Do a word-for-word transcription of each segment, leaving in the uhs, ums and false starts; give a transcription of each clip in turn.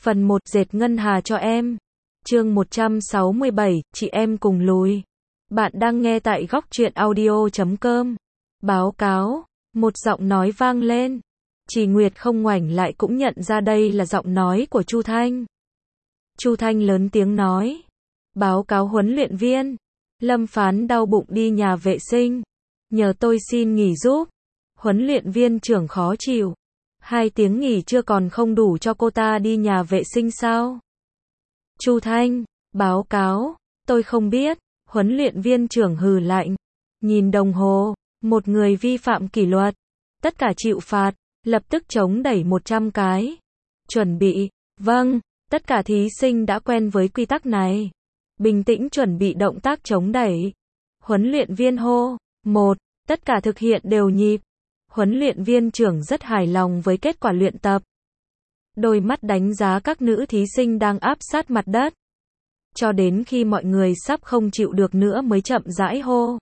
Phần một dệt ngân hà cho em. Chương một trăm sáu mươi bảy, chị em cùng lùi. Bạn đang nghe tại góc truyện audio chấm com. Báo cáo, một giọng nói vang lên. Chỉ Nguyệt không ngoảnh lại cũng nhận ra đây là giọng nói của Chu Thanh. Chu Thanh lớn tiếng nói. Báo cáo huấn luyện viên. Lâm Phán đau bụng đi nhà vệ sinh. Nhờ tôi xin nghỉ giúp. Huấn luyện viên trưởng khó chịu. Hai tiếng nghỉ chưa còn không đủ cho cô ta đi nhà vệ sinh sao? Chu Thanh, báo cáo, tôi không biết. Huấn luyện viên trưởng hừ lạnh. Nhìn đồng hồ, một người vi phạm kỷ luật. Tất cả chịu phạt, lập tức chống đẩy một trăm cái. Chuẩn bị, vâng, tất cả thí sinh đã quen với quy tắc này. Bình tĩnh chuẩn bị động tác chống đẩy. Huấn luyện viên hô, một, tất cả thực hiện đều nhịp. Huấn luyện viên trưởng rất hài lòng với kết quả luyện tập. Đôi mắt đánh giá các nữ thí sinh đang áp sát mặt đất. Cho đến khi mọi người sắp không chịu được nữa mới chậm rãi hô.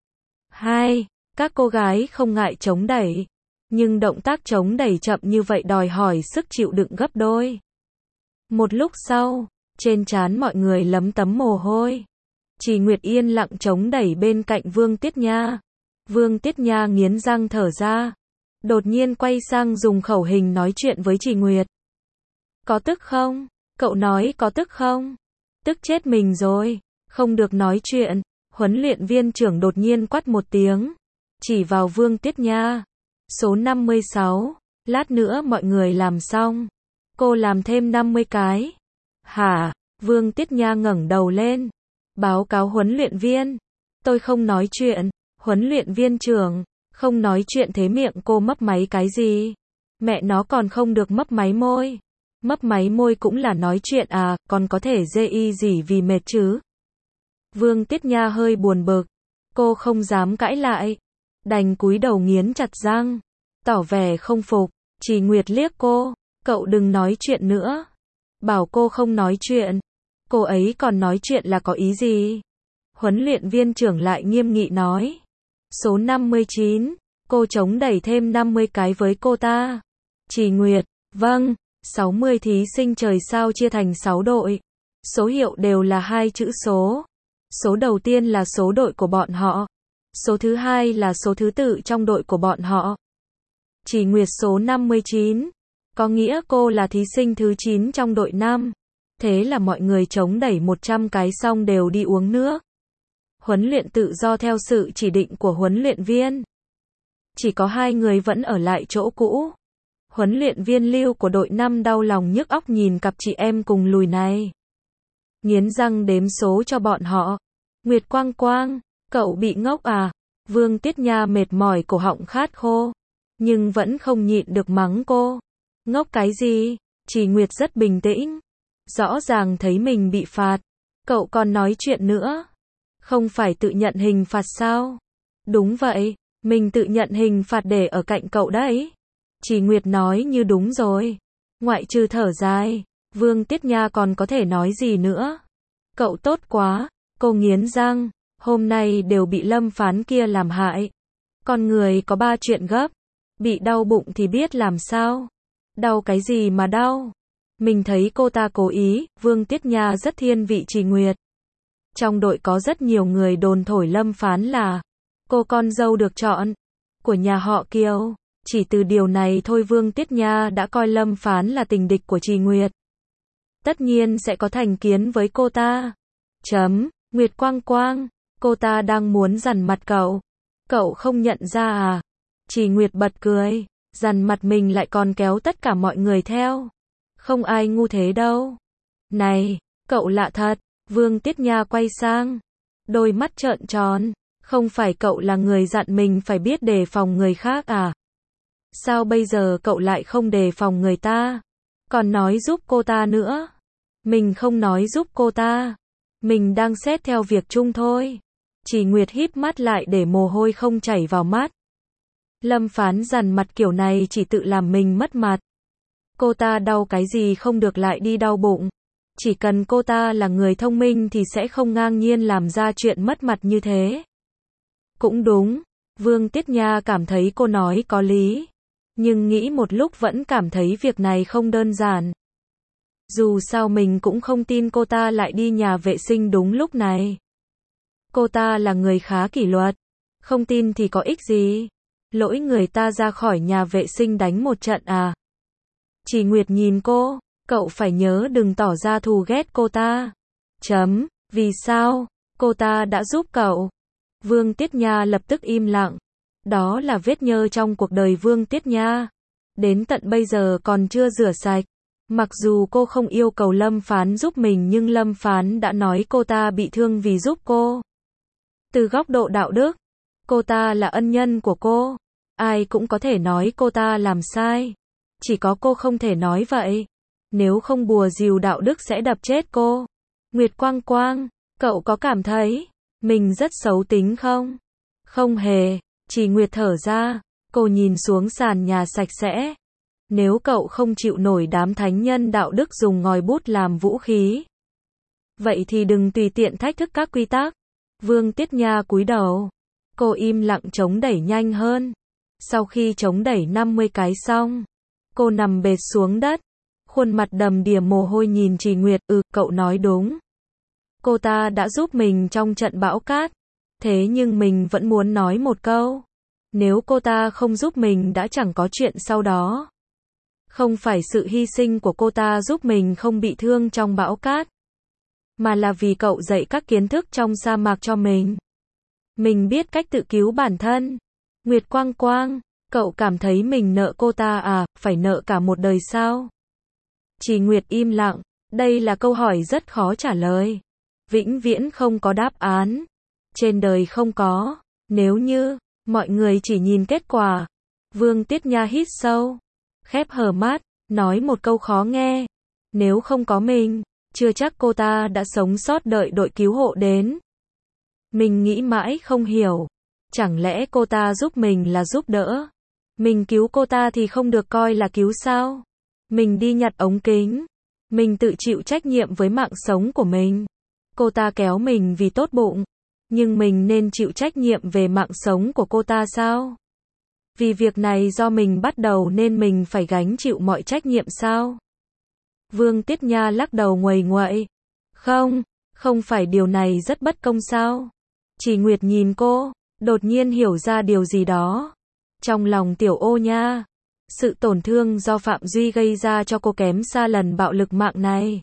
Hai, các cô gái không ngại chống đẩy. Nhưng động tác chống đẩy chậm như vậy đòi hỏi sức chịu đựng gấp đôi. Một lúc sau, trên trán mọi người lấm tấm mồ hôi. Chỉ Nguyệt yên lặng chống đẩy bên cạnh Vương Tiết Nha. Vương Tiết Nha nghiến răng thở ra. Đột nhiên quay sang dùng khẩu hình nói chuyện với Chỉ Nguyệt. Có tức không? Cậu nói có tức không? Tức chết mình rồi. Không được nói chuyện. Huấn luyện viên trưởng đột nhiên quát một tiếng. Chỉ vào Vương Tiết Nha. Số năm mươi sáu. Lát nữa mọi người làm xong. Cô làm thêm năm mươi cái. Hả? Vương Tiết Nha ngẩng đầu lên. Báo cáo huấn luyện viên. Tôi không nói chuyện. Huấn luyện viên trưởng, không nói chuyện thế miệng cô mấp máy cái gì? Mẹ nó còn không được mấp máy môi. Mấp máy môi cũng là nói chuyện à, còn có thể dê y gì vì mệt chứ? Vương Tiết Nha hơi buồn bực. Cô không dám cãi lại. Đành cúi đầu nghiến chặt răng. Tỏ vẻ không phục. Chỉ Nguyệt liếc cô. Cậu đừng nói chuyện nữa. Bảo cô không nói chuyện. Cô ấy còn nói chuyện là có ý gì? Huấn luyện viên trưởng lại nghiêm nghị nói. Số năm mươi chín, cô chống đẩy thêm năm mươi cái với cô ta. Chỉ Nguyệt, vâng, sáu mươi thí sinh trời sao chia thành sáu đội. Số hiệu đều là hai chữ số. Số đầu tiên là số đội của bọn họ. Số thứ hai là số thứ tự trong đội của bọn họ. Chỉ Nguyệt số năm mươi chín, có nghĩa cô là thí sinh thứ chín trong đội năm. Thế là mọi người chống đẩy một trăm cái xong đều đi uống nước. Huấn luyện tự do theo sự chỉ định của huấn luyện viên. Chỉ có hai người vẫn ở lại chỗ cũ. Huấn luyện viên Lưu của đội năm đau lòng nhức óc nhìn cặp chị em cùng lùi này. Nghiến răng đếm số cho bọn họ. Nguyệt Quang Quang, cậu bị ngốc à? Vương Tiết Nha mệt mỏi cổ họng khát khô. Nhưng vẫn không nhịn được mắng cô. Ngốc cái gì? Chỉ Nguyệt rất bình tĩnh. Rõ ràng thấy mình bị phạt. Cậu còn nói chuyện nữa. Không phải tự nhận hình phạt sao? Đúng vậy, mình tự nhận hình phạt để ở cạnh cậu đấy. Chỉ Nguyệt nói như đúng rồi. Ngoại trừ thở dài, Vương Tiết Nha còn có thể nói gì nữa? Cậu tốt quá, cô nghiến răng, hôm nay đều bị Lâm Phán kia làm hại. Con người có ba chuyện gấp, bị đau bụng thì biết làm sao? Đau cái gì mà đau? Mình thấy cô ta cố ý, Vương Tiết Nha rất thiên vị Chỉ Nguyệt. Trong đội có rất nhiều người đồn thổi Lâm Phán là cô con dâu được chọn của nhà họ Kiều. Chỉ từ điều này thôi Vương Tiết Nha đã coi Lâm Phán là tình địch của Chỉ Nguyệt. Tất nhiên sẽ có thành kiến với cô ta. Chấm, Nguyệt Quang Quang, cô ta đang muốn dằn mặt cậu. Cậu không nhận ra à? Chỉ Nguyệt bật cười, dằn mặt mình lại còn kéo tất cả mọi người theo. Không ai ngu thế đâu. Này, cậu lạ thật. Vương Tiết Nha quay sang. Đôi mắt trợn tròn. Không phải cậu là người dặn mình phải biết đề phòng người khác à? Sao bây giờ cậu lại không đề phòng người ta? Còn nói giúp cô ta nữa. Mình không nói giúp cô ta. Mình đang xét theo việc chung thôi. Chỉ Nguyệt híp mắt lại để mồ hôi không chảy vào mắt. Lâm Phán dằn mặt kiểu này chỉ tự làm mình mất mặt. Cô ta đau cái gì không được lại đi đau bụng. Chỉ cần cô ta là người thông minh thì sẽ không ngang nhiên làm ra chuyện mất mặt như thế. Cũng đúng, Vương Tiết Nha cảm thấy cô nói có lý. Nhưng nghĩ một lúc vẫn cảm thấy việc này không đơn giản. Dù sao mình cũng không tin cô ta lại đi nhà vệ sinh đúng lúc này. Cô ta là người khá kỷ luật. Không tin thì có ích gì. Lỗi người ta ra khỏi nhà vệ sinh đánh một trận à. Chỉ Nguyệt nhìn cô, cậu phải nhớ đừng tỏ ra thù ghét cô ta. Chấm, vì sao? Cô ta đã giúp cậu. Vương Tiết Nha lập tức im lặng. Đó là vết nhơ trong cuộc đời Vương Tiết Nha. Đến tận bây giờ còn chưa rửa sạch. Mặc dù cô không yêu cầu Lâm Phán giúp mình nhưng Lâm Phán đã nói cô ta bị thương vì giúp cô. Từ góc độ đạo đức, cô ta là ân nhân của cô. Ai cũng có thể nói cô ta làm sai. Chỉ có cô không thể nói vậy. Nếu không bùa rìu đạo đức sẽ đập chết cô. Nguyệt Quang Quang, cậu có cảm thấy mình rất xấu tính không? Không hề. Chỉ Nguyệt thở ra. Cô nhìn xuống sàn nhà sạch sẽ. Nếu cậu không chịu nổi đám thánh nhân đạo đức dùng ngòi bút làm vũ khí, vậy thì đừng tùy tiện thách thức các quy tắc. Vương Tiết Nha cúi đầu. Cô im lặng chống đẩy nhanh hơn. Sau khi chống đẩy năm mươi cái xong, cô nằm bệt xuống đất. Khuôn mặt đầm đìa mồ hôi nhìn Trì Nguyệt. Ừ, cậu nói đúng. Cô ta đã giúp mình trong trận bão cát. Thế nhưng mình vẫn muốn nói một câu. Nếu cô ta không giúp mình đã chẳng có chuyện sau đó. Không phải sự hy sinh của cô ta giúp mình không bị thương trong bão cát. Mà là vì cậu dạy các kiến thức trong sa mạc cho mình. Mình biết cách tự cứu bản thân. Nguyệt Quang Quang, cậu cảm thấy mình nợ cô ta à, phải nợ cả một đời sao? Chỉ Nguyệt im lặng. Đây là câu hỏi rất khó trả lời. Vĩnh viễn không có đáp án. Trên đời không có. Nếu như, mọi người chỉ nhìn kết quả. Vương Tiết Nha hít sâu. Khép hờ mắt, nói một câu khó nghe. Nếu không có mình, chưa chắc cô ta đã sống sót đợi đội cứu hộ đến. Mình nghĩ mãi không hiểu. Chẳng lẽ cô ta giúp mình là giúp đỡ? Mình cứu cô ta thì không được coi là cứu sao? Mình đi nhặt ống kính. Mình tự chịu trách nhiệm với mạng sống của mình. Cô ta kéo mình vì tốt bụng. Nhưng mình nên chịu trách nhiệm về mạng sống của cô ta sao? Vì việc này do mình bắt đầu nên mình phải gánh chịu mọi trách nhiệm sao? Vương Tiết Nha lắc đầu nguầy nguậy. Không, không phải điều này rất bất công sao? Chỉ Nguyệt nhìn cô, đột nhiên hiểu ra điều gì đó. Trong lòng Tiểu Ô Nha, sự tổn thương do Phạm Duy gây ra cho cô kém xa lần bạo lực mạng này.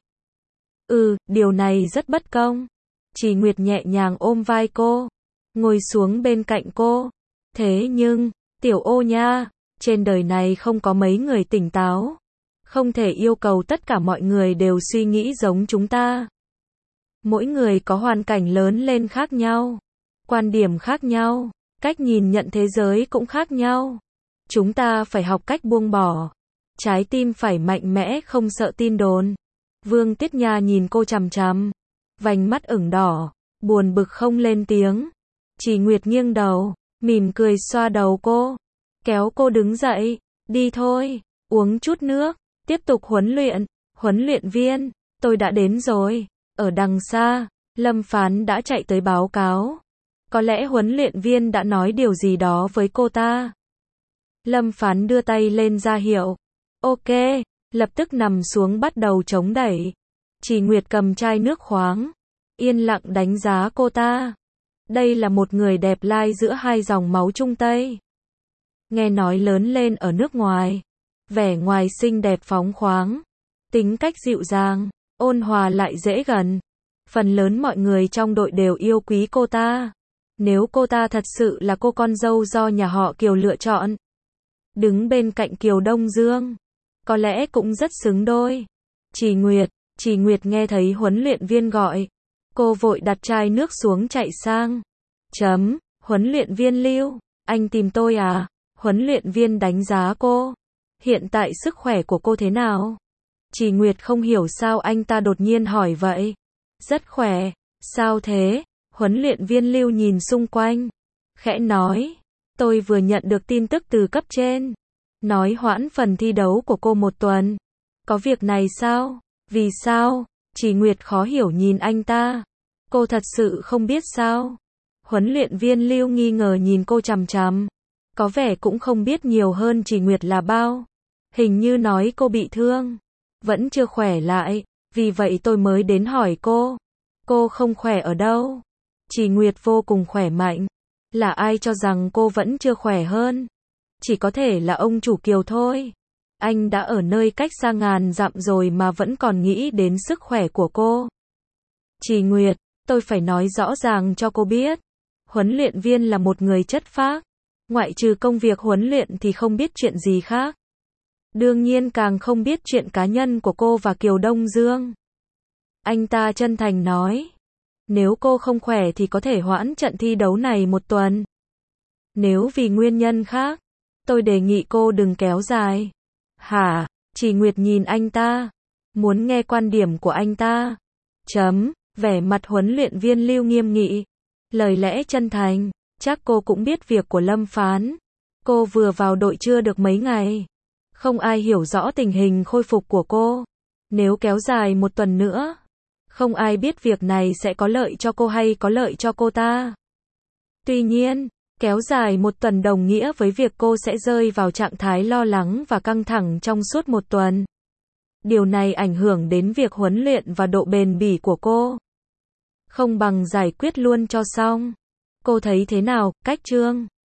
Ừ, điều này rất bất công. Chỉ Nguyệt nhẹ nhàng ôm vai cô, ngồi xuống bên cạnh cô. Thế nhưng, Tiểu Ô Nha, trên đời này không có mấy người tỉnh táo. Không thể yêu cầu tất cả mọi người đều suy nghĩ giống chúng ta. Mỗi người có hoàn cảnh lớn lên khác nhau, quan điểm khác nhau, cách nhìn nhận thế giới cũng khác nhau. Chúng ta phải học cách buông bỏ. Trái tim phải mạnh mẽ không sợ tin đồn. Vương Tiết Nha nhìn cô chằm chằm, vành mắt ửng đỏ, buồn bực không lên tiếng. Chỉ Nguyệt nghiêng đầu, mỉm cười xoa đầu cô, kéo cô đứng dậy. Đi thôi, uống chút nước, tiếp tục huấn luyện. Huấn luyện viên, tôi đã đến rồi. Ở đằng xa, Lâm Phán đã chạy tới báo cáo. Có lẽ huấn luyện viên đã nói điều gì đó với cô ta. Lâm Phán đưa tay lên ra hiệu. Ok, lập tức nằm xuống bắt đầu chống đẩy. Chỉ Nguyệt cầm chai nước khoáng, yên lặng đánh giá cô ta. Đây là một người đẹp lai giữa hai dòng máu Trung Tây. Nghe nói lớn lên ở nước ngoài. Vẻ ngoài xinh đẹp phóng khoáng. Tính cách dịu dàng, ôn hòa lại dễ gần. Phần lớn mọi người trong đội đều yêu quý cô ta. Nếu cô ta thật sự là cô con dâu do nhà họ Kiều lựa chọn, đứng bên cạnh Kiều Đông Dương, có lẽ cũng rất xứng đôi. Chỉ Nguyệt, Chỉ Nguyệt nghe thấy huấn luyện viên gọi. Cô vội đặt chai nước xuống chạy sang. Chấm, huấn luyện viên Lưu, anh tìm tôi à? Huấn luyện viên đánh giá cô. Hiện tại sức khỏe của cô thế nào? Chỉ Nguyệt không hiểu sao anh ta đột nhiên hỏi vậy. Rất khỏe. Sao thế? Huấn luyện viên Lưu nhìn xung quanh, khẽ nói. Tôi vừa nhận được tin tức từ cấp trên. Nói hoãn phần thi đấu của cô một tuần. Có việc này sao? Vì sao? Chỉ Nguyệt khó hiểu nhìn anh ta. Cô thật sự không biết sao? Huấn luyện viên Lưu nghi ngờ nhìn cô chằm chằm. Có vẻ cũng không biết nhiều hơn Chỉ Nguyệt là bao. Hình như nói cô bị thương. vẫn chưa khỏe lại, vì vậy tôi mới đến hỏi cô. Cô không khỏe ở đâu? Chỉ Nguyệt vô cùng khỏe mạnh. Là ai cho rằng cô vẫn chưa khỏe hơn? Chỉ có thể là ông chủ Kiều thôi. Anh đã ở nơi cách xa ngàn dặm rồi mà vẫn còn nghĩ đến sức khỏe của cô. Chỉ Nguyệt, tôi phải nói rõ ràng cho cô biết. Huấn luyện viên là một người chất phác. Ngoại trừ công việc huấn luyện thì không biết chuyện gì khác. Đương nhiên càng không biết chuyện cá nhân của cô và Kiều Đông Dương. Anh ta chân thành nói. Nếu cô không khỏe thì có thể hoãn trận thi đấu này một tuần. Nếu vì nguyên nhân khác, tôi đề nghị cô đừng kéo dài. Hả? Chỉ Nguyệt nhìn anh ta. Muốn nghe quan điểm của anh ta. Chấm. Vẻ mặt huấn luyện viên Lưu nghiêm nghị. Lời lẽ chân thành. Chắc cô cũng biết việc của Lâm Phán. Cô vừa vào đội chưa được mấy ngày. Không ai hiểu rõ tình hình khôi phục của cô. Nếu kéo dài một tuần nữa, không ai biết việc này sẽ có lợi cho cô hay có lợi cho cô ta. Tuy nhiên, kéo dài một tuần đồng nghĩa với việc cô sẽ rơi vào trạng thái lo lắng và căng thẳng trong suốt một tuần. Điều này ảnh hưởng đến việc huấn luyện và độ bền bỉ của cô. Không bằng giải quyết luôn cho xong. Cô thấy thế nào, Cách Trương?